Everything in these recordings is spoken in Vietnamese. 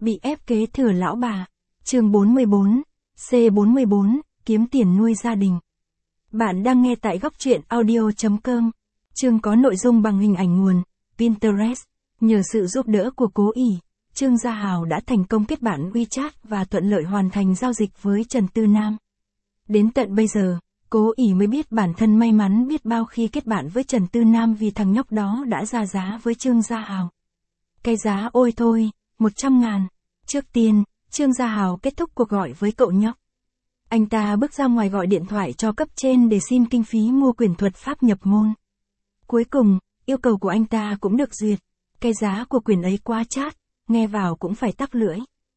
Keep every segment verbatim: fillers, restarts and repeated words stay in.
Bị ép kế thừa lão bà. Chương bốn mươi bốn, C bốn mươi bốn, kiếm tiền nuôi gia đình. Bạn đang nghe tại góc truyện audio chấm com. Chương có nội dung bằng hình ảnh nguồn Pinterest. Nhờ sự giúp đỡ của Cố ỷ, Trương Gia Hào đã thành công kết bạn WeChat và thuận lợi hoàn thành giao dịch với Trần Tư Nam. Đến tận bây giờ, Cố ỷ mới biết bản thân may mắn biết bao khi kết bạn với Trần Tư Nam vì thằng nhóc đó đã ra giá với Trương Gia Hào. Cái giá ôi thôi, một trăm ngàn. Trước tiên, Trương Gia Hào kết thúc cuộc gọi với cậu nhóc. Anh ta bước ra ngoài gọi điện thoại cho cấp trên để xin kinh phí mua quyển thuật pháp nhập môn. Cuối cùng, yêu cầu của anh ta cũng được duyệt. Cái giá của quyển ấy quá chát, nghe vào cũng phải tắc lưỡi.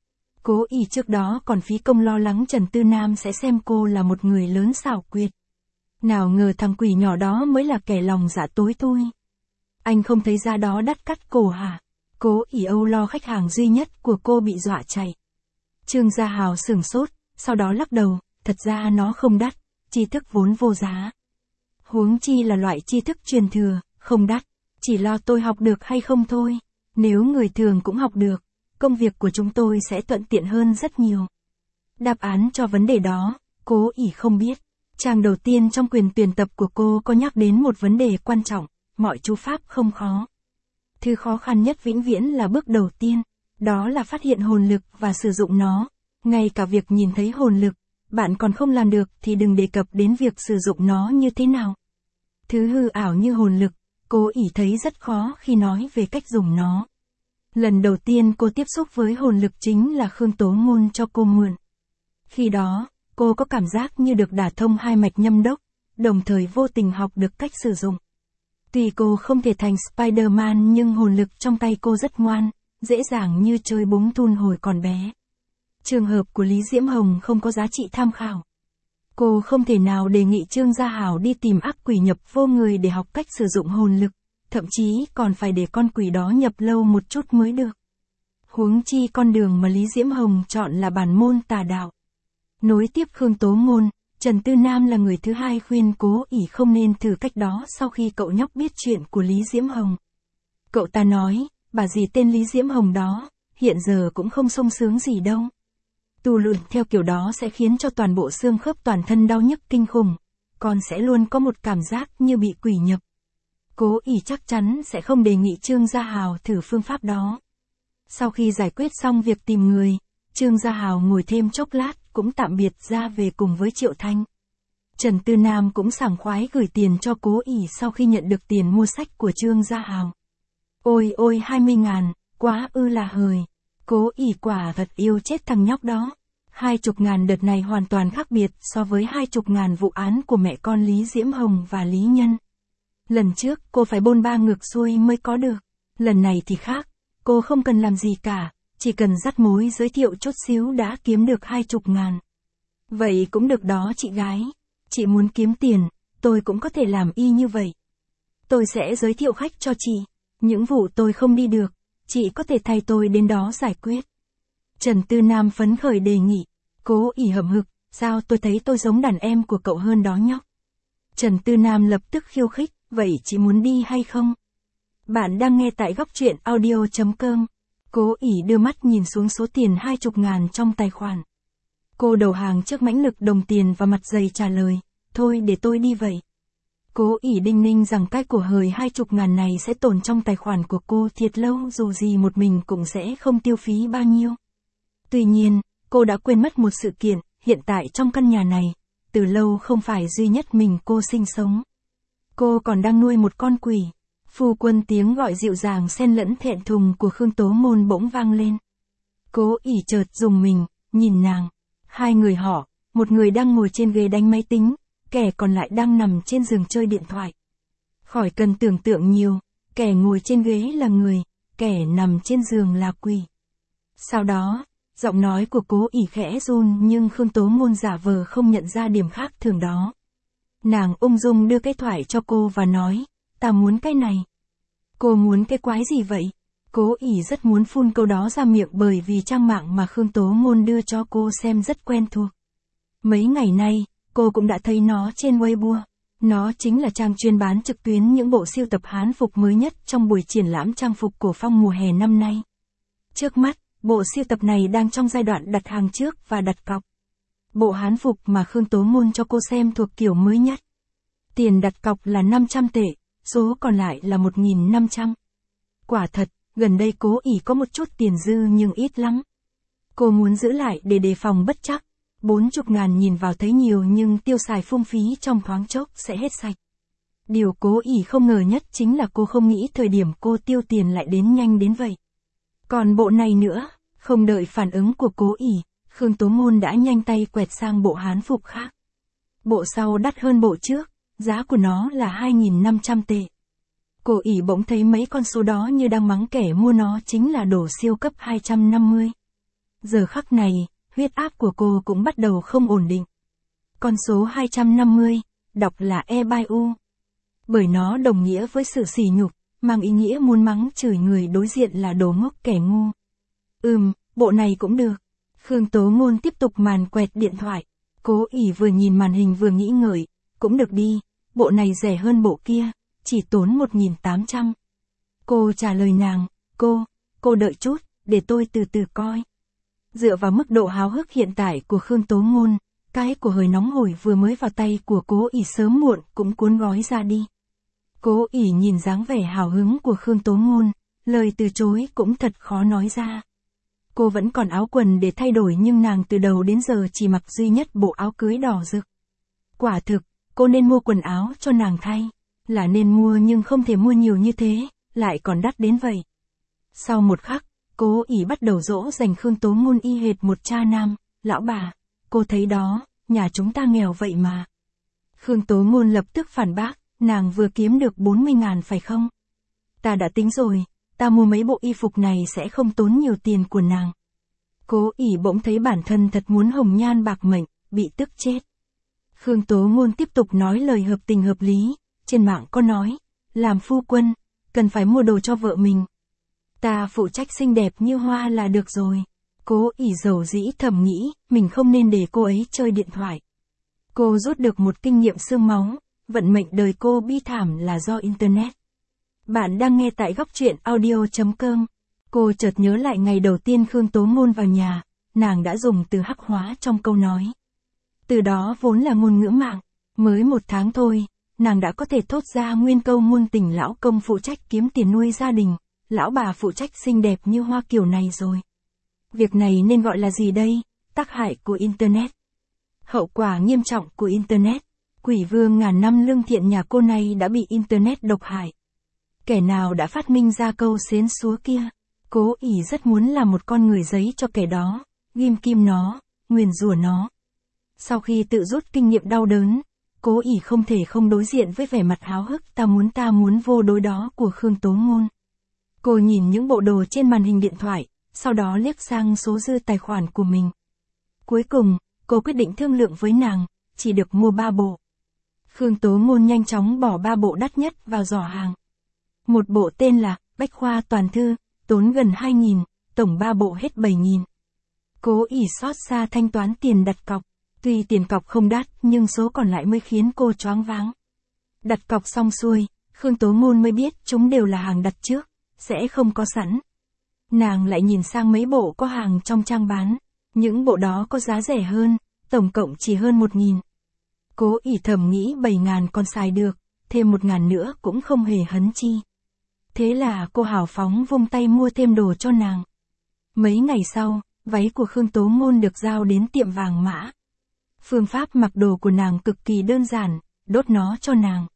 Cố ỷ trước đó còn phí công lo lắng Trần Tư Nam sẽ xem cô là một người lớn xảo quyệt. Nào ngờ thằng quỷ nhỏ đó mới là kẻ lòng dạ tối thui. Anh không thấy giá đó đắt cắt cổ hả? Cố ỷ âu lo khách hàng duy nhất của cô bị dọa chạy. Trương Gia Hào sửng sốt, sau đó lắc đầu, thật ra nó không đắt, tri thức vốn vô giá. Huống chi là loại tri thức truyền thừa, không đắt, chỉ lo tôi học được hay không thôi. Nếu người thường cũng học được, công việc của chúng tôi sẽ thuận tiện hơn rất nhiều. Đáp án cho vấn đề đó, Cố ỷ không biết. Trang đầu tiên trong quyền tuyển tập của cô có nhắc đến một vấn đề quan trọng, mọi chú pháp không khó. Thứ khó khăn nhất vĩnh viễn là bước đầu tiên, đó là phát hiện hồn lực và sử dụng nó. Ngay cả việc nhìn thấy hồn lực, bạn còn không làm được thì đừng đề cập đến việc sử dụng nó như thế nào. Thứ hư ảo như hồn lực, Cố ỷ thấy rất khó khi nói về cách dùng nó. Lần đầu tiên cô tiếp xúc với hồn lực chính là Khương Tố Ngôn cho cô mượn. Khi đó, cô có cảm giác như được đả thông hai mạch nhâm đốc, đồng thời vô tình học được cách sử dụng. Tuy cô không thể thành Spider-Man nhưng hồn lực trong tay cô rất ngoan, dễ dàng như chơi búng thun hồi còn bé. Trường hợp của Lý Diễm Hồng không có giá trị tham khảo. Cô không thể nào đề nghị Trương Gia Hào đi tìm ác quỷ nhập vô người để học cách sử dụng hồn lực, thậm chí còn phải để con quỷ đó nhập lâu một chút mới được. Huống chi con đường mà Lý Diễm Hồng chọn là bản môn tà đạo. Nối tiếp Khương Tố Ngôn, Trần Tư Nam là người thứ hai khuyên Cố ỷ không nên thử cách đó sau khi cậu nhóc biết chuyện của Lý Diễm Hồng. Cậu ta nói, bà dì tên Lý Diễm Hồng đó, hiện giờ cũng không sung sướng gì đâu. Tu luyện theo kiểu đó sẽ khiến cho toàn bộ xương khớp toàn thân đau nhức kinh khủng, con sẽ luôn có một cảm giác như bị quỷ nhập. Cố ỷ chắc chắn sẽ không đề nghị Trương Gia Hào thử phương pháp đó. Sau khi giải quyết xong việc tìm người, Trương Gia Hào ngồi thêm chốc lát cũng tạm biệt ra về cùng với Triệu Thanh. Trần Tư Nam cũng sảng khoái gửi tiền cho Cố ỷ sau khi nhận được tiền mua sách của Trương Gia Hào. Ôi ôi hai mươi ngàn, quá ư là hời. Cố ỷ quả thật yêu chết thằng nhóc đó. Hai chục ngàn đợt này hoàn toàn khác biệt so với hai chục ngàn vụ án của mẹ con Lý Diễm Hồng và Lý Nhân. Lần trước cô phải bôn ba ngược xuôi mới có được. Lần này thì khác, cô không cần làm gì cả, chỉ cần dắt mối giới thiệu chút xíu đã kiếm được hai chục ngàn. Vậy cũng được đó chị gái. Chị muốn kiếm tiền, tôi cũng có thể làm y như vậy. Tôi sẽ giới thiệu khách cho chị. Những vụ tôi không đi được, chị có thể thay tôi đến đó giải quyết. Trần Tư Nam phấn khởi đề nghị. Cố ỷ hậm hực, sao tôi thấy tôi giống đàn em của cậu hơn đó nhóc. Trần Tư Nam lập tức khiêu khích, vậy chị muốn đi hay không? Bạn đang nghe tại góc truyện audio chấm com. Cố ỷ đưa mắt nhìn xuống số tiền hai chục ngàn trong tài khoản. Cô đầu hàng trước mãnh lực đồng tiền và mặt dày trả lời, thôi để tôi đi vậy. Cố ỷ đinh ninh rằng cái của hời hai chục ngàn này sẽ tồn trong tài khoản của cô thiệt lâu, dù gì một mình cũng sẽ không tiêu phí bao nhiêu. Tuy nhiên, cô đã quên mất một sự kiện, hiện tại trong căn nhà này, từ lâu không phải duy nhất mình cô sinh sống. Cô còn đang nuôi một con quỷ. Phu quân tiếng gọi dịu dàng xen lẫn thẹn thùng của Khương Tố Ngôn bỗng vang lên. Cố ỷ chợt rùng mình, nhìn nàng. Hai người họ, một người đang ngồi trên ghế đánh máy tính, kẻ còn lại đang nằm trên giường chơi điện thoại. Khỏi cần tưởng tượng nhiều, kẻ ngồi trên ghế là người, kẻ nằm trên giường là quỷ. Sau đó, giọng nói của Cố ỷ khẽ run nhưng Khương Tố Ngôn giả vờ không nhận ra điểm khác thường đó. Nàng ung dung đưa cái thoại cho cô và nói, ta muốn cái này. Cô muốn cái quái gì vậy? Cố ỷ rất muốn phun câu đó ra miệng bởi vì trang mạng mà Khương Tố Ngôn đưa cho cô xem rất quen thuộc. Mấy ngày nay, cô cũng đã thấy nó trên Weibo. Nó chính là trang chuyên bán trực tuyến những bộ sưu tập Hán phục mới nhất trong buổi triển lãm trang phục cổ phong mùa hè năm nay. Trước mắt, Bộ sưu tập này đang trong giai đoạn đặt hàng trước và đặt cọc. Bộ hán phục mà Khương Tố Ngôn cho cô xem thuộc kiểu mới nhất. Tiền đặt cọc là năm trăm tệ, số còn lại là một nghìn năm trăm. Quả thật, gần đây Cố ỷ có một chút tiền dư nhưng ít lắm. Cô muốn giữ lại để đề phòng bất trắc. Bốn chục ngàn nhìn vào thấy nhiều nhưng tiêu xài phung phí trong thoáng chốc sẽ hết sạch. Điều Cố ỷ không ngờ nhất chính là cô không nghĩ thời điểm cô tiêu tiền lại đến nhanh đến vậy. Còn bộ này nữa, không đợi phản ứng của Cố ỷ, Khương Tố Ngôn đã nhanh tay quẹt sang bộ hán phục khác. Bộ sau đắt hơn bộ trước, giá của nó là hai nghìn năm trăm tệ. Cô ỷ bỗng thấy mấy con số đó như đang mắng kẻ mua nó chính là đồ siêu cấp hai trăm năm mươi. Giờ khắc này, huyết áp của cô cũng bắt đầu không ổn định. Con số hai trăm năm mươi, đọc là E by U. Bởi nó đồng nghĩa với sự sỉ nhục, mang ý nghĩa muốn mắng chửi người đối diện là đồ ngốc kẻ ngu. Ừm, bộ này cũng được. Khương Tố Ngôn tiếp tục màn quẹt điện thoại. Cố ỷ vừa nhìn màn hình vừa nghĩ ngợi, cũng được đi, bộ này rẻ hơn bộ kia, chỉ tốn một nghìn tám trăm. Cô trả lời nàng, cô, cô đợi chút, để tôi từ từ coi. Dựa vào mức độ háo hức hiện tại của Khương Tố Ngôn, cái của hơi nóng hổi vừa mới vào tay của Cố ỷ sớm muộn cũng cuốn gói ra đi. Cố ỷ nhìn dáng vẻ hào hứng của Khương Tố Ngôn, lời từ chối cũng thật khó nói ra. Cô vẫn còn áo quần để thay đổi nhưng nàng từ đầu đến giờ chỉ mặc duy nhất bộ áo cưới đỏ rực. Quả thực, cô nên mua quần áo cho nàng thay. Là nên mua nhưng không thể mua nhiều như thế, lại còn đắt đến vậy. Sau một khắc, Cố ỷ bắt đầu dỗ dành Khương Tố Ngôn y hệt một cha nam, lão bà, cô thấy đó, nhà chúng ta nghèo vậy mà. Khương Tố Ngôn lập tức phản bác, nàng vừa kiếm được bốn mươi ngàn phải không? Ta đã tính rồi, ta mua mấy bộ y phục này sẽ không tốn nhiều tiền của nàng. Cố ỷ bỗng thấy bản thân thật muốn hồng nhan bạc mệnh, bị tức chết. Khương Tố Ngôn tiếp tục nói lời hợp tình hợp lý, trên mạng có nói, làm phu quân, cần phải mua đồ cho vợ mình. Ta phụ trách xinh đẹp như hoa là được rồi. Cố ỷ dầu dĩ thầm nghĩ, mình không nên để cô ấy chơi điện thoại. Cô rút được một kinh nghiệm xương máu, vận mệnh đời cô bi thảm là do Internet. Bạn đang nghe tại góc truyện audio chấm com. Cô chợt nhớ lại ngày đầu tiên Khương Tố Ngôn vào nhà, nàng đã dùng từ hắc hóa trong câu nói. Từ đó vốn là ngôn ngữ mạng, mới một tháng thôi, nàng đã có thể thốt ra nguyên câu ngôn tình lão công phụ trách kiếm tiền nuôi gia đình, lão bà phụ trách xinh đẹp như hoa kiểu này rồi. Việc này nên gọi là gì đây? Tác hại của Internet. Hậu quả nghiêm trọng của Internet. Quỷ vương ngàn năm lương thiện nhà cô này đã bị Internet độc hại. Kẻ nào đã phát minh ra câu xến xúa kia? Cố ỷ rất muốn làm một con người giấy cho kẻ đó, ghim kim nó, nguyền rủa nó. Sau khi tự rút kinh nghiệm đau đớn, Cố ỷ không thể không đối diện với vẻ mặt háo hức ta muốn ta muốn vô đối đó của Khương Tố Ngôn. Cô nhìn những bộ đồ trên màn hình điện thoại, sau đó liếc sang số dư tài khoản của mình. Cuối cùng, cô quyết định thương lượng với nàng, chỉ được mua ba bộ. Khương Tố Ngôn nhanh chóng bỏ ba bộ đắt nhất vào giỏ hàng. Một bộ tên là Bách Khoa Toàn Thư, tốn gần hai nghìn, tổng ba bộ hết bảy nghìn. Cố ỷ xót xa thanh toán tiền đặt cọc. Tuy tiền cọc không đắt nhưng số còn lại mới khiến cô choáng váng. Đặt cọc xong xuôi, Khương Tố Ngôn mới biết chúng đều là hàng đặt trước, sẽ không có sẵn. Nàng lại nhìn sang mấy bộ có hàng trong trang bán, những bộ đó có giá rẻ hơn, tổng cộng chỉ hơn một nghìn. Cố ỷ thầm nghĩ bảy ngàn còn xài được, thêm một ngàn nữa cũng không hề hấn chi. Thế là cô hào phóng vung tay mua thêm đồ cho nàng. Mấy ngày sau, váy của Khương Tố Ngôn được giao đến tiệm vàng mã. Phương pháp mặc đồ của nàng cực kỳ đơn giản, đốt nó cho nàng.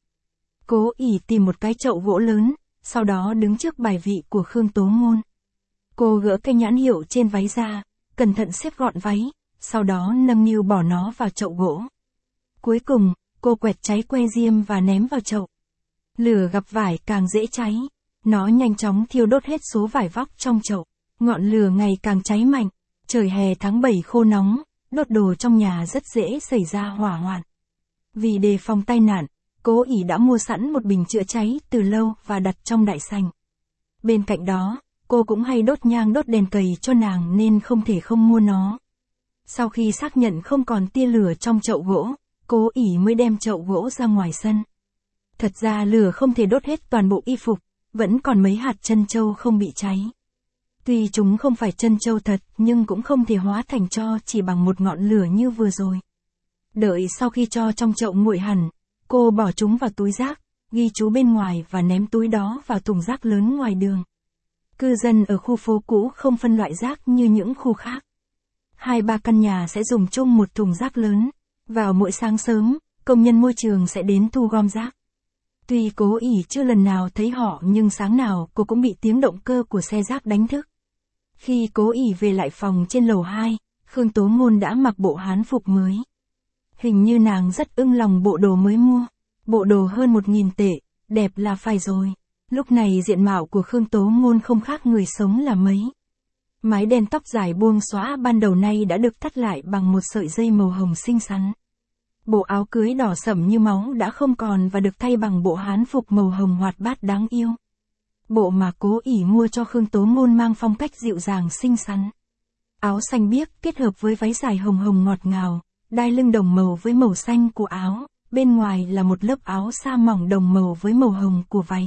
Cố ỷ tìm một cái chậu gỗ lớn, sau đó đứng trước bài vị của Khương Tố Ngôn. Cô gỡ cái nhãn hiệu trên váy ra, cẩn thận xếp gọn váy, sau đó nâng niu bỏ nó vào chậu gỗ. Cuối cùng, cô quẹt cháy que diêm và ném vào chậu. Lửa gặp vải càng dễ cháy, nó nhanh chóng thiêu đốt hết số vải vóc trong chậu. Ngọn lửa ngày càng cháy mạnh, trời hè tháng bảy khô nóng, đốt đồ trong nhà rất dễ xảy ra hỏa hoạn. Vì đề phòng tai nạn, Cố ỷ đã mua sẵn một bình chữa cháy từ lâu và đặt trong đại sảnh. Bên cạnh đó, cô cũng hay đốt nhang đốt đèn cầy cho nàng nên không thể không mua nó. Sau khi xác nhận không còn tia lửa trong chậu gỗ, Cố ỷ mới đem chậu gỗ ra ngoài sân. Thật ra lửa không thể đốt hết toàn bộ y phục, vẫn còn mấy hạt trân châu không bị cháy. Tuy chúng không phải chân châu thật nhưng cũng không thể hóa thành tro chỉ bằng một ngọn lửa như vừa rồi. Đợi sau khi cho trong chậu nguội hẳn, cô bỏ chúng vào túi rác, ghi chú bên ngoài và ném túi đó vào thùng rác lớn ngoài đường. Cư dân ở khu phố cũ không phân loại rác như những khu khác. Hai ba căn nhà sẽ dùng chung một thùng rác lớn. Vào mỗi sáng sớm, công nhân môi trường sẽ đến thu gom rác. Tuy Cố ỷ chưa lần nào thấy họ nhưng sáng nào cô cũng bị tiếng động cơ của xe rác đánh thức. Khi Cố ỷ về lại phòng trên lầu hai, Khương Tố Ngôn đã mặc bộ hán phục mới. Hình như nàng rất ưng lòng bộ đồ mới mua. Bộ đồ hơn một nghìn tệ, đẹp là phải rồi. Lúc này diện mạo của Khương Tố Ngôn không khác người sống là mấy. Mái đen tóc dài buông xõa ban đầu nay đã được thắt lại bằng một sợi dây màu hồng xinh xắn. Bộ áo cưới đỏ sẫm như máu đã không còn và được thay bằng bộ hán phục màu hồng hoạt bát đáng yêu. Bộ mà Cố ỷ mua cho Khương Tố Ngôn mang phong cách dịu dàng xinh xắn. Áo xanh biếc kết hợp với váy dài hồng hồng ngọt ngào, đai lưng đồng màu với màu xanh của áo, bên ngoài là một lớp áo sa mỏng đồng màu với màu hồng của váy.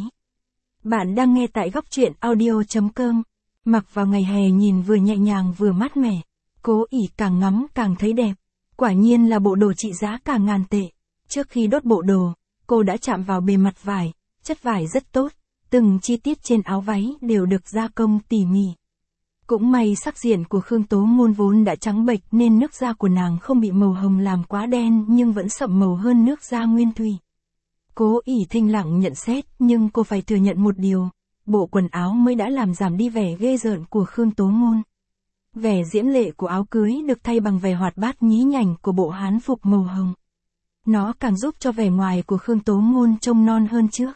Bạn đang nghe tại góc truyện audio chấm com. Mặc vào ngày hè nhìn vừa nhẹ nhàng vừa mát mẻ. Cố ỷ càng ngắm càng thấy đẹp. Quả nhiên là bộ đồ trị giá cả ngàn tệ. Trước khi đốt bộ đồ, cô đã chạm vào bề mặt vải, chất vải rất tốt, từng chi tiết trên áo váy đều được gia công tỉ mỉ. Cũng may sắc diện của Khương Tố Ngôn vốn đã trắng bệch nên nước da của nàng không bị màu hồng làm quá đen nhưng vẫn sậm màu hơn nước da nguyên thủy. Cố ỷ thinh lặng nhận xét nhưng cô phải thừa nhận một điều, bộ quần áo mới đã làm giảm đi vẻ ghê rợn của Khương Tố Ngôn. Vẻ diễm lệ của áo cưới được thay bằng vẻ hoạt bát nhí nhảnh của bộ hán phục màu hồng. Nó càng giúp cho vẻ ngoài của Khương Tố Ngôn trông non hơn trước.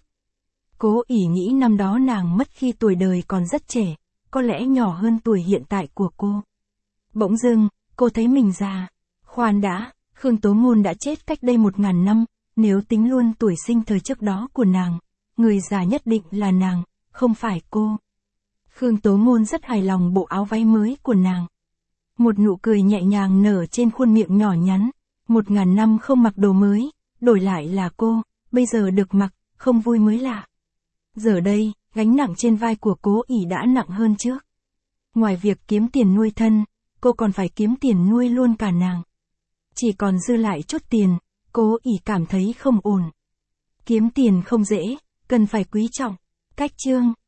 Cố ỷ nghĩ năm đó nàng mất khi tuổi đời còn rất trẻ, có lẽ nhỏ hơn tuổi hiện tại của cô. Bỗng dưng, cô thấy mình già. Khoan đã, Khương Tố Ngôn đã chết cách đây một ngàn năm, nếu tính luôn tuổi sinh thời trước đó của nàng, người già nhất định là nàng, không phải cô. Khương Tố Ngôn rất hài lòng bộ áo váy mới của nàng. Một nụ cười nhẹ nhàng nở trên khuôn miệng nhỏ nhắn. Một ngàn năm không mặc đồ mới, đổi lại là cô, bây giờ được mặc, không vui mới lạ. Giờ đây, gánh nặng trên vai của Cố ỷ đã nặng hơn trước. Ngoài việc kiếm tiền nuôi thân, cô còn phải kiếm tiền nuôi luôn cả nàng. Chỉ còn dư lại chút tiền, Cố ỷ cảm thấy không ổn. Kiếm tiền không dễ, cần phải quý trọng. Cách chương